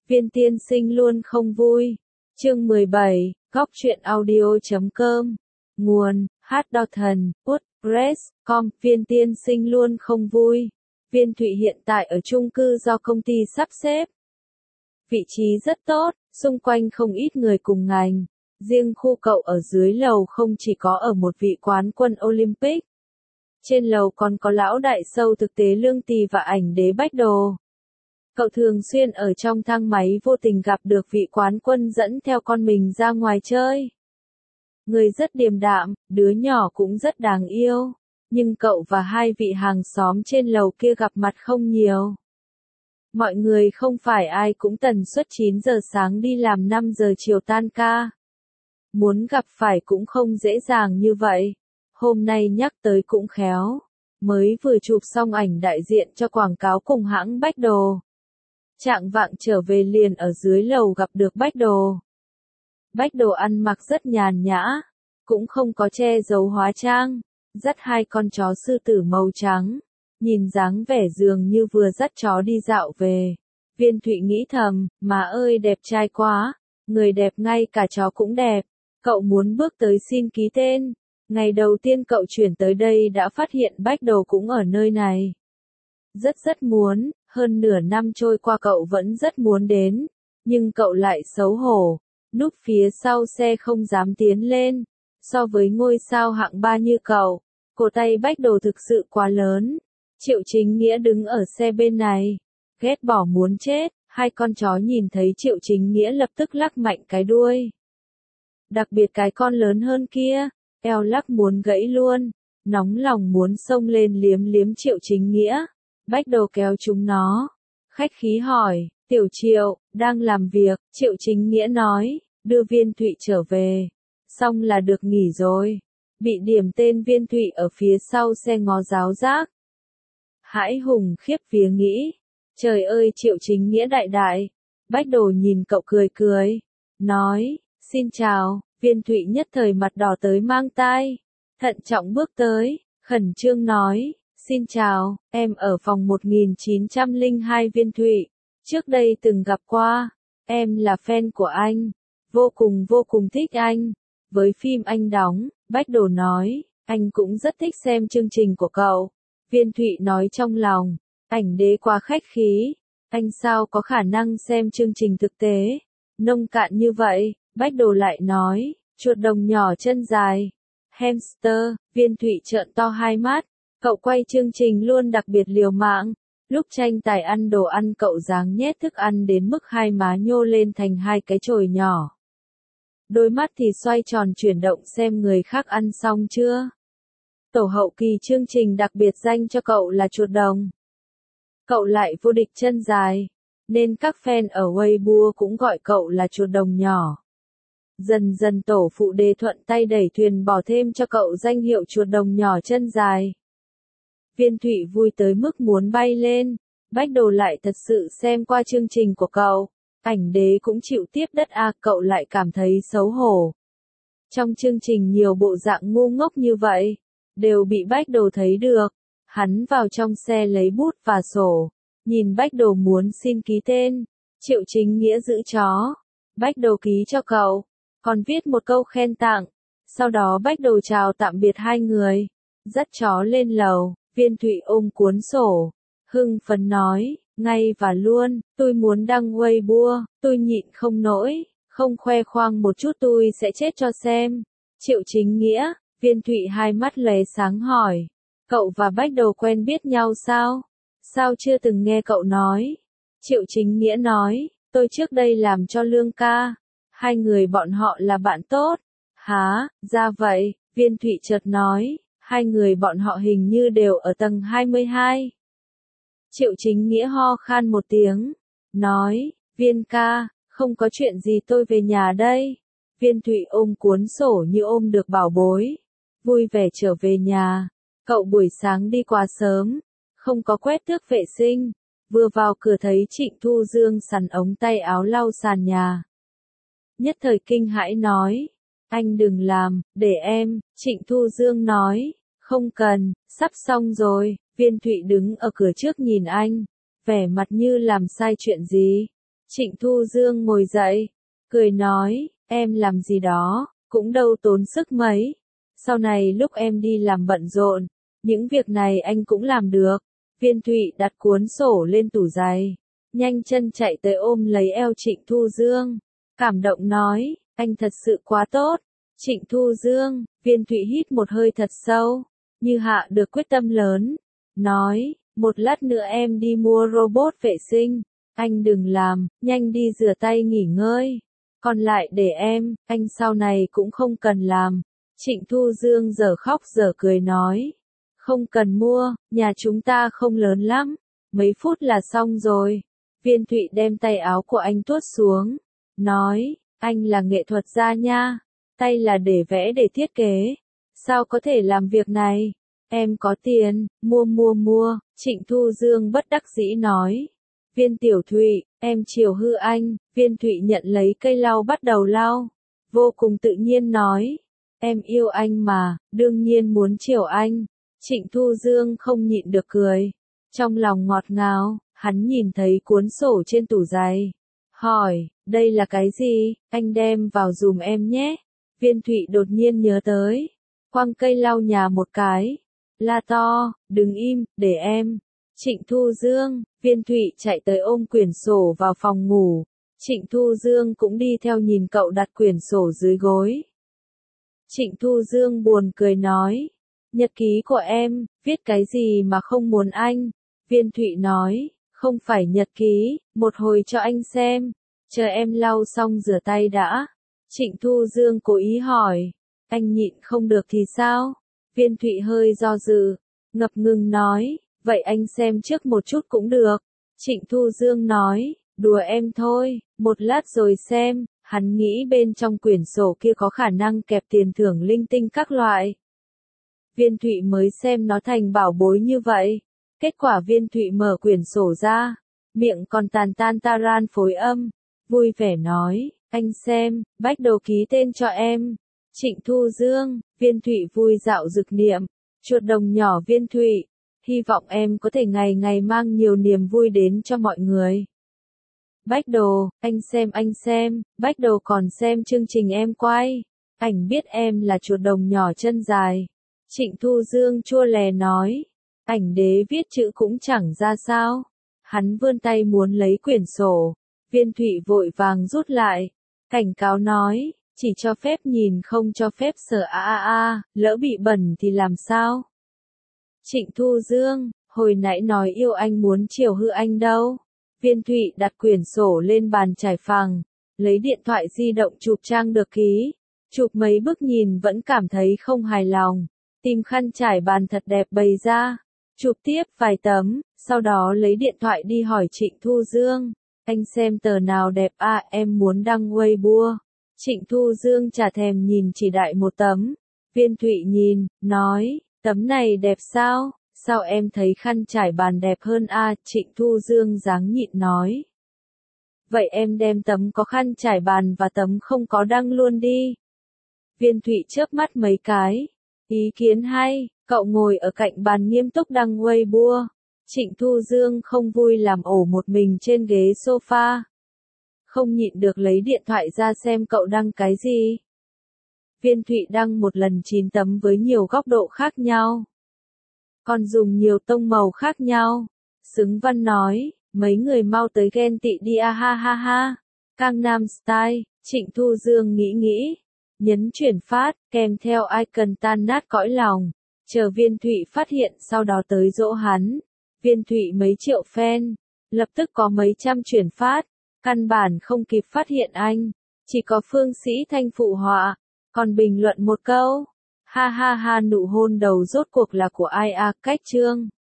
Viên tiên sinh luôn không vui. Chương 17, Góc truyện audio.com. Nguồn, HDothan, WordPress.com. Viên tiên sinh luôn không vui. Viên Thụy hiện tại ở chung cư do công ty sắp xếp. Vị trí rất tốt, xung quanh không ít người cùng ngành. Riêng khu cậu ở dưới lầu không chỉ có ở một vị quán quân Olympic. Trên lầu còn có lão đại sâu thực tế Lương Tì và ảnh đế Bách Đồ. Cậu thường xuyên ở trong thang máy vô tình gặp được vị quán quân dẫn theo con mình ra ngoài chơi. Người rất điềm đạm, đứa nhỏ cũng rất đáng yêu. Nhưng cậu và hai vị hàng xóm trên lầu kia gặp mặt không nhiều. Mọi người không phải ai cũng tần suất 9 giờ sáng đi làm 5 giờ chiều tan ca. Muốn gặp phải cũng không dễ dàng như vậy. Hôm nay nhắc tới cũng khéo. Mới vừa chụp xong ảnh đại diện cho quảng cáo cùng hãng Bách Đồ. Trạng vạng trở về liền ở dưới lầu gặp được Bách Đồ. Bách Đồ ăn mặc rất nhàn nhã, cũng không có che giấu hóa trang, dắt hai con chó sư tử màu trắng, nhìn dáng vẻ dường như vừa dắt chó đi dạo về. Viên Thụy nghĩ thầm, má ơi đẹp trai quá, người đẹp ngay cả chó cũng đẹp, cậu muốn bước tới xin ký tên. Ngày đầu tiên cậu chuyển tới đây đã phát hiện Bách Đồ cũng ở nơi này. Rất muốn, hơn nửa năm trôi qua cậu vẫn rất muốn đến, nhưng cậu lại xấu hổ, núp phía sau xe không dám tiến lên. So với ngôi sao hạng 3 như cậu, cổ tay Bách Đồ thực sự quá lớn. Triệu Chính Nghĩa đứng ở xe bên này, ghét bỏ muốn chết, hai con chó nhìn thấy Triệu Chính Nghĩa lập tức lắc mạnh cái đuôi. Đặc biệt cái con lớn hơn kia, eo lắc muốn gãy luôn, nóng lòng muốn xông lên liếm liếm Triệu Chính Nghĩa. Bách Đồ kéo chúng nó, khách khí hỏi, Tiểu Triệu, đang làm việc, Triệu Chính Nghĩa nói, đưa Viên Thụy trở về, xong là được nghỉ rồi. Bị điểm tên Viên Thụy ở phía sau xe ngó giáo giác. Hãi hùng khiếp vía nghĩ, trời ơi Triệu Chính Nghĩa đại đại. Bách Đồ nhìn cậu cười cười, nói, xin chào. Viên Thụy nhất thời mặt đỏ tới mang tai, thận trọng bước tới, khẩn trương nói, xin chào, em ở phòng 1902 Viên Thụy, trước đây từng gặp qua, em là fan của anh, vô cùng thích anh, với phim anh đóng. Bách Đồ nói, anh cũng rất thích xem chương trình của cậu. Viên Thụy nói trong lòng, ảnh đế quá khách khí, anh sao có khả năng xem chương trình thực tế, nông cạn như vậy. Bách Đồ lại nói, chuột đồng nhỏ chân dài, hamster. Viên Thụy trợn to hai mắt, cậu quay chương trình luôn đặc biệt liều mạng. Lúc tranh tài ăn đồ ăn cậu dáng nhét thức ăn đến mức hai má nhô lên thành hai cái chổi nhỏ. Đôi mắt thì xoay tròn chuyển động xem người khác ăn xong chưa. Tổ hậu kỳ chương trình đặc biệt danh cho cậu là chuột đồng. Cậu lại vô địch chân dài, nên các fan ở Weibo cũng gọi cậu là chuột đồng nhỏ. Dần dần tổ phụ đề thuận tay đẩy thuyền bỏ thêm cho cậu danh hiệu chuột đồng nhỏ chân dài. Viên Thụy vui tới mức muốn bay lên. Bách Đồ lại thật sự xem qua chương trình của cậu. Ảnh đế cũng chịu tiếp đất cậu lại cảm thấy xấu hổ. Trong chương trình nhiều bộ dạng ngu ngốc như vậy, đều bị Bách Đồ thấy được. Hắn vào trong xe lấy bút và sổ, nhìn Bách Đồ muốn xin ký tên. Triệu Chính Nghĩa giữ chó, Bách Đồ ký cho cậu, còn viết một câu khen tặng. Sau đó Bách Đồ chào tạm biệt hai người, dắt chó lên lầu. Viên Thụy ôm cuốn sổ, hưng phấn nói, ngay và luôn, tôi muốn đăng Weibo, tôi nhịn không nổi, không khoe khoang một chút tôi sẽ chết cho xem. Triệu Chính Nghĩa. Viên Thụy hai mắt lóe sáng hỏi, cậu và Bách Đồ quen biết nhau sao? Sao chưa từng nghe cậu nói? Triệu Chính Nghĩa nói, tôi trước đây làm cho Lương ca, hai người bọn họ là bạn tốt. Hả, ra vậy. Viên Thụy chợt nói, hai người bọn họ hình như đều ở tầng 22. Triệu Chính Nghĩa ho khan một tiếng, nói, Viên ca, không có chuyện gì tôi về nhà đây. Viên Thụy ôm cuốn sổ như ôm được bảo bối, vui vẻ trở về nhà. Cậu buổi sáng đi quá sớm, không có quét tước vệ sinh, vừa vào cửa thấy Trịnh Thu Dương sắn ống tay áo lau sàn nhà. Nhất thời kinh hãi nói, anh đừng làm, để em. Trịnh Thu Dương nói, không cần, sắp xong rồi. Viên Thụy đứng ở cửa trước nhìn anh, vẻ mặt như làm sai chuyện gì. Trịnh Thu Dương ngồi dậy, cười nói, em làm gì đó, cũng đâu tốn sức mấy. Sau này lúc em đi làm bận rộn, những việc này anh cũng làm được. Viên Thụy đặt cuốn sổ lên tủ giày, nhanh chân chạy tới ôm lấy eo Trịnh Thu Dương, cảm động nói, anh thật sự quá tốt. Trịnh Thu Dương, Viên Thụy hít một hơi thật sâu, như hạ được quyết tâm lớn, nói, một lát nữa em đi mua robot vệ sinh, anh đừng làm, nhanh đi rửa tay nghỉ ngơi, còn lại để em, anh sau này cũng không cần làm. Trịnh Thu Dương giờ khóc giờ cười nói, không cần mua, nhà chúng ta không lớn lắm, mấy phút là xong rồi. Viên Thụy đem tay áo của anh tuốt xuống, nói, anh là nghệ thuật gia nha, tay là để vẽ để thiết kế, sao có thể làm việc này, em có tiền, mua. Trịnh Thu Dương bất đắc dĩ nói, Viên Tiểu Thụy, em chiều hư anh. Viên Thụy nhận lấy cây lau bắt đầu lau, vô cùng tự nhiên nói, em yêu anh mà, đương nhiên muốn chiều anh. Trịnh Thu Dương không nhịn được cười, trong lòng ngọt ngào, hắn nhìn thấy cuốn sổ trên tủ giày, hỏi, đây là cái gì, anh đem vào dùm em nhé. Viên Thụy đột nhiên nhớ tới, quăng cây lau nhà một cái, la to, đừng im, để em. Trịnh Thu Dương, Viên Thụy chạy tới ôm quyển sổ vào phòng ngủ, Trịnh Thu Dương cũng đi theo nhìn cậu đặt quyển sổ dưới gối. Trịnh Thu Dương buồn cười nói, nhật ký của em, viết cái gì mà không muốn anh? Viên Thụy nói, không phải nhật ký, một hồi cho anh xem, chờ em lau xong rửa tay đã. Trịnh Thu Dương cố ý hỏi, anh nhịn không được thì sao? Viên Thụy hơi do dự, ngập ngừng nói, vậy anh xem trước một chút cũng được. Trịnh Thu Dương nói, đùa em thôi, một lát rồi xem. Hắn nghĩ bên trong quyển sổ kia có khả năng kẹp tiền thưởng linh tinh các loại. Viên Thụy mới xem nó thành bảo bối như vậy. Kết quả Viên Thụy mở quyển sổ ra, miệng còn tàn tan taran phối âm, vui vẻ nói, anh xem, bách đồ ký tên cho em. Trịnh Thu Dương, Viên Thụy vui dạo dực niệm, chuột đồng nhỏ Viên Thụy, hy vọng em có thể ngày ngày mang nhiều niềm vui đến cho mọi người. Bách đồ, anh xem, Bách đồ còn xem chương trình em quay, ảnh biết em là chuột đồng nhỏ chân dài. Trịnh Thu Dương chua lè nói, ảnh đế viết chữ cũng chẳng ra sao. Hắn vươn tay muốn lấy quyển sổ, Viên Thụy vội vàng rút lại, cảnh cáo nói, chỉ cho phép nhìn không cho phép sờ lỡ bị bẩn thì làm sao? Trịnh Thu Dương, hồi nãy nói yêu anh muốn chiều hư anh đâu. Viên Thụy đặt quyển sổ lên bàn trải phẳng, lấy điện thoại di động chụp trang được ký, chụp mấy bức nhìn vẫn cảm thấy không hài lòng, tìm khăn trải bàn thật đẹp bày ra, chụp tiếp vài tấm, sau đó lấy điện thoại đi hỏi Trịnh Thu Dương, anh xem tờ nào đẹp em muốn đăng Weibo. Trịnh Thu Dương chả thèm nhìn chỉ đại một tấm, Viên Thụy nhìn, nói, tấm này đẹp sao? Sao em thấy khăn trải bàn đẹp hơn Trịnh Thu Dương dáng nhịn nói. Vậy em đem tấm có khăn trải bàn và tấm không có đăng luôn đi. Viên Thụy chớp mắt mấy cái. Ý kiến hay, cậu ngồi ở cạnh bàn nghiêm túc đăng Weibo. Trịnh Thu Dương không vui làm ổ một mình trên ghế sofa. Không nhịn được lấy điện thoại ra xem cậu đăng cái gì. Viên Thụy đăng một lần 9 tấm với nhiều góc độ khác nhau. Còn dùng nhiều tông màu khác nhau. Xứng văn nói, mấy người mau tới ghen tị đi ha ha ha. Gangnam Style, Trịnh Thu Dương nghĩ, nhấn chuyển phát, kèm theo icon tan nát cõi lòng. Chờ Viên Thụy phát hiện sau đó tới dỗ hắn. Viên Thụy mấy triệu fan, lập tức có mấy trăm chuyển phát, căn bản không kịp phát hiện anh. Chỉ có Phương Sĩ Thanh phụ họa, còn bình luận một câu. Ha ha ha nụ hôn đầu rốt cuộc là của ai cách chương.